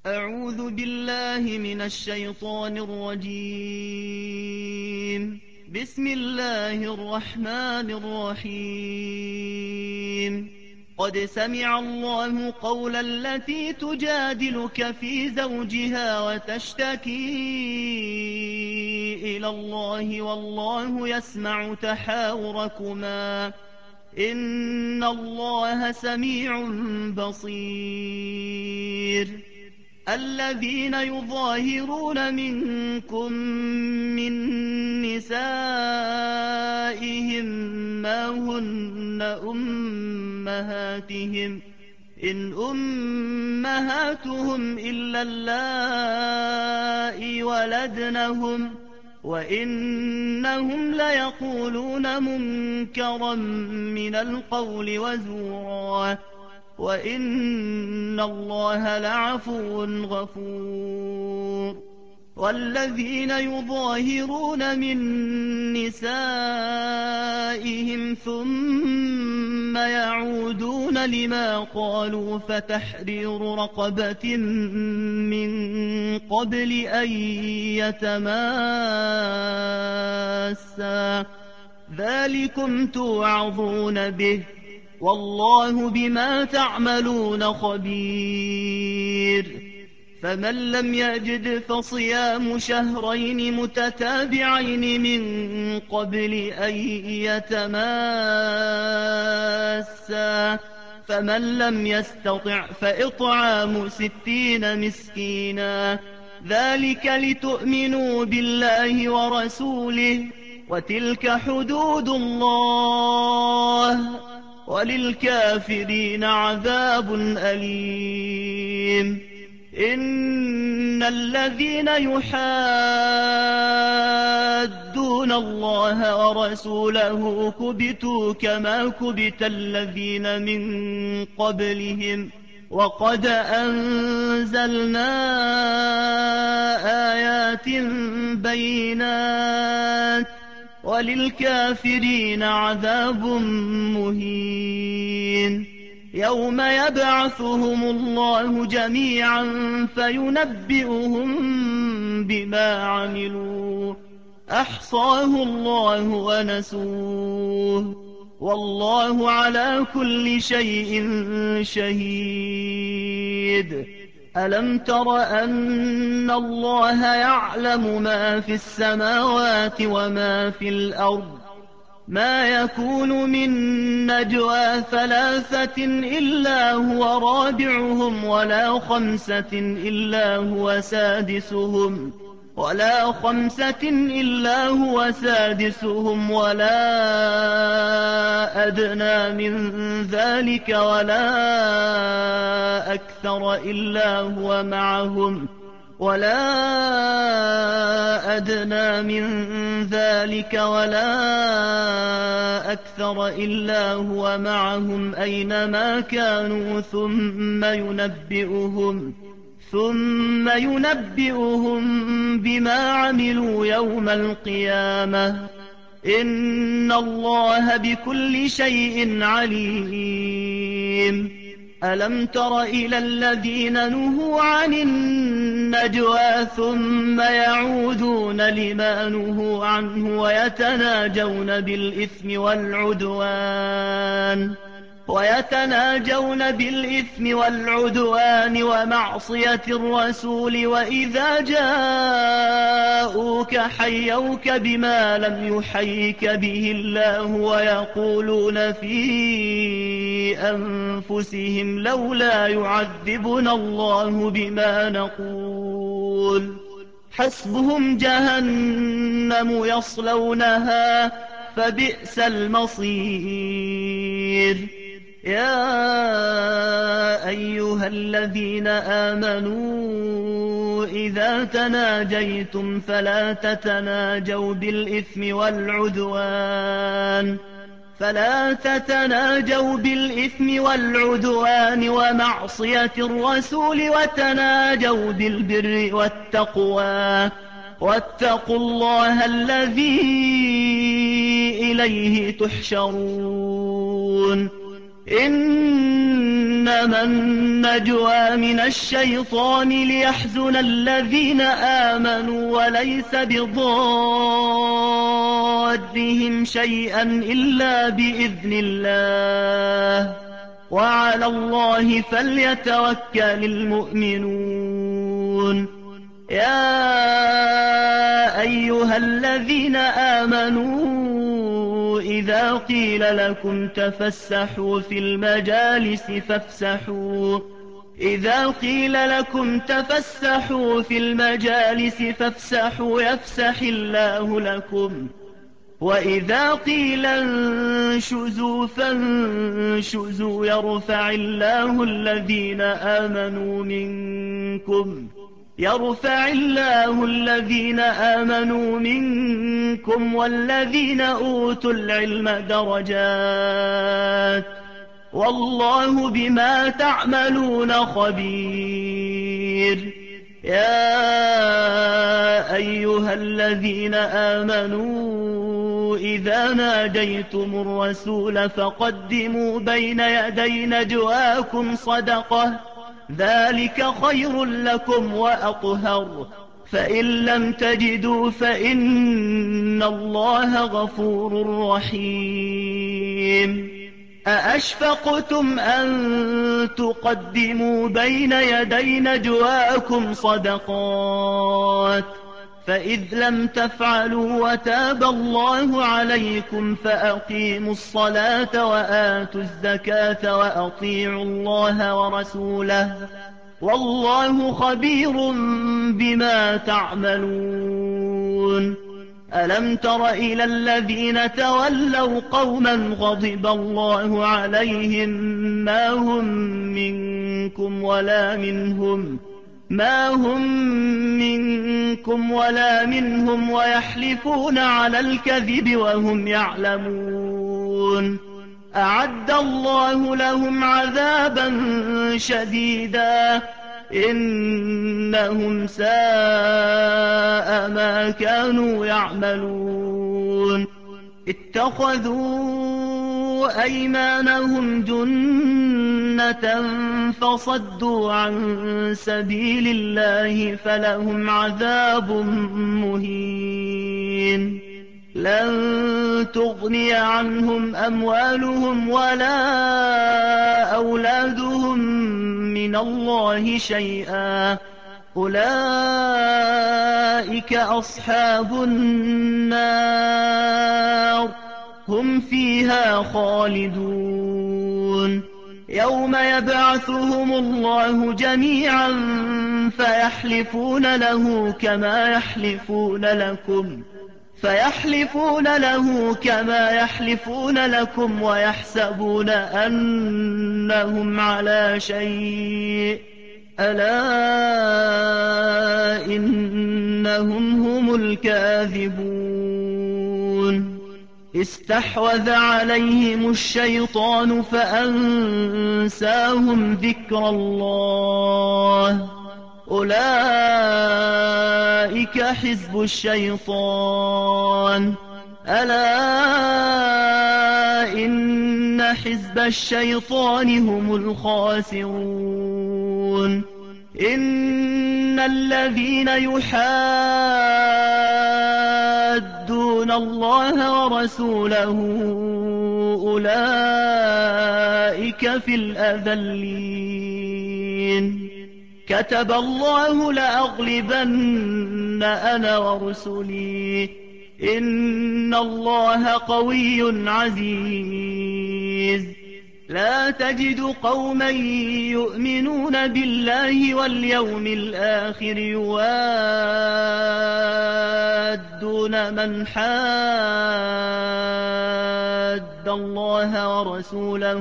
أعوذ بالله من الشيطان الرجيم. بسم الله الرحمن الرحيم. قد سمع الله قول التي تجادلك في زوجها وتشتكي إلى الله والله يسمع تحاوركما إن الله سميع بصير. الذين يظاهرون منكم من نسائهم ما هن أمهاتهم إن أمهاتهم إلا اللائي ولدنهم وإنهم ليقولون منكرا من القول وزورا وإن الله لعفو غفور. والذين يظاهرون من نسائهم ثم يعودون لما قالوا فتحرير رقبة من قبل أن يتماسا ذلكم توعظون به والله بما تعملون خبير. فمن لم يجد فصيام شهرين متتابعين من قبل أن يتماسا فمن لم يستطع فإطعام 60 مسكينا ذلك لتؤمنوا بالله ورسوله وتلك حدود الله وللكافرين عذاب أليم. إن الذين يحادون الله ورسوله كبتوا كما كبت الذين من قبلهم وقد أنزلنا آيات بينات وللكافرين عذاب مهين. يوم يبعثهم الله جميعا فينبئهم بما عملوا أحصاه الله ونسوه والله على كل شيء شهيد. ألم تر أن الله يعلم ما في السماوات وما في الأرض ما يكون من نجوى 3 إلا هو رابعهم ولا 5 إلا هو سادسهم ولا أدنى من ذلك ولا أكثر إلا هو معهم أينما كانوا ثم ينبئهم بما عملوا يوم القيامة إن الله بكل شيء عليم. ألم تر إلى الذين نهوا عن النجوى ثم يعودون لما نهوا عنه ويتناجون بالإثم والعدوان ومعصية الرسول وإذا جاءوك حيوك بما لم يحيك به الله ويقولون في أنفسهم لولا يعذبنا الله بما نقول حسبهم جهنم يصلونها فبئس المصير. يا أيها الذين آمنوا إذا تناجيتم فلا تتناجوا بالإثم والعدوان ومعصية الرسول وتناجوا بالبر والتقوى واتقوا الله الذي إليه تحشرون. إن إنما النجوى من الشيطان ليحزن الذين آمنوا وليس بضارهم شيئا إلا بإذن الله وعلى الله فليتوكل المؤمنون يا أيها الذين آمنوا إذا قيل لكم تفسحوا في المجالس فافسحوا يفسح الله لكم وإذا قيل انشزوا فانشزوا يرفع الله الذين آمنوا منكم والذين أوتوا العلم درجات والله بما تعملون خبير يا أيها الذين آمنوا إذا ناجيتم الرسول فقدموا بين يدي نجواكم صدقة ذلك خير لكم وأطهر فإن لم تجدوا فإن الله غفور رحيم أأشفقتم أن تقدموا بين يدي نجواكم صدقات فإذ لم تفعلوا وتاب الله عليكم فأقيموا الصلاة وآتوا الزكاة وأطيعوا الله ورسوله والله خبير بما تعملون ألم تر إلى الذين تولوا قوما غضب الله عليهم ما هم منكم ولا منهم ويحلفون على الكذب وهم يعلمون أعد الله لهم عذابا شديدا إنهم ساء ما كانوا يعملون اتخذوا أيمانهم جنة فصدوا عن سبيل الله فلهم عذاب مهين لن تغني عنهم أموالهم ولا أولادهم من الله شيئا أولئك أصحاب النار هم فيها خالدون يوم يبعثهم الله جميعا فيحلفون له كما يحلفون لكم ويحسبون أنهم على شيء ألا إنهم هم الكاذبون استحوذ عليهم الشيطان فأنساهم ذكر الله أولئك حزب الشيطان ألا إن حزب الشيطان هم الخاسرون إن الذين يحادون الله ورسوله أولئك في الأذلين كتب الله لأغلبن أنا ورسلي إن الله قوي عزيز لا تجد قوما يؤمنون بالله واليوم الآخر يوادون من حاد الله ورسوله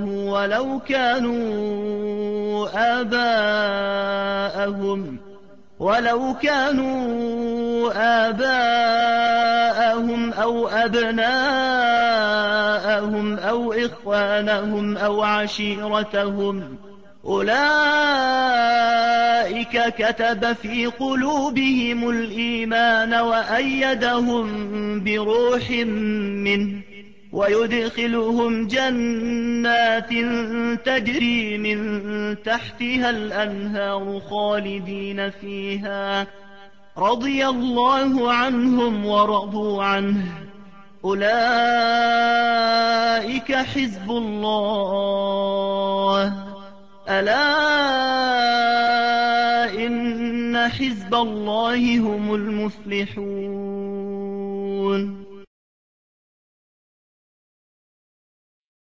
ولو كانوا آباءهم أو أبناءهم أو إخوانهم أو عشيرتهم أولئك كتب في قلوبهم الإيمان وأيدهم بروح منه ويدخلهم جنات تجري من تحتها الأنهار خالدين فيها رضي الله عنهم ورضوا عنه أولئك حزب الله ألا إن حزب الله هم المفلحون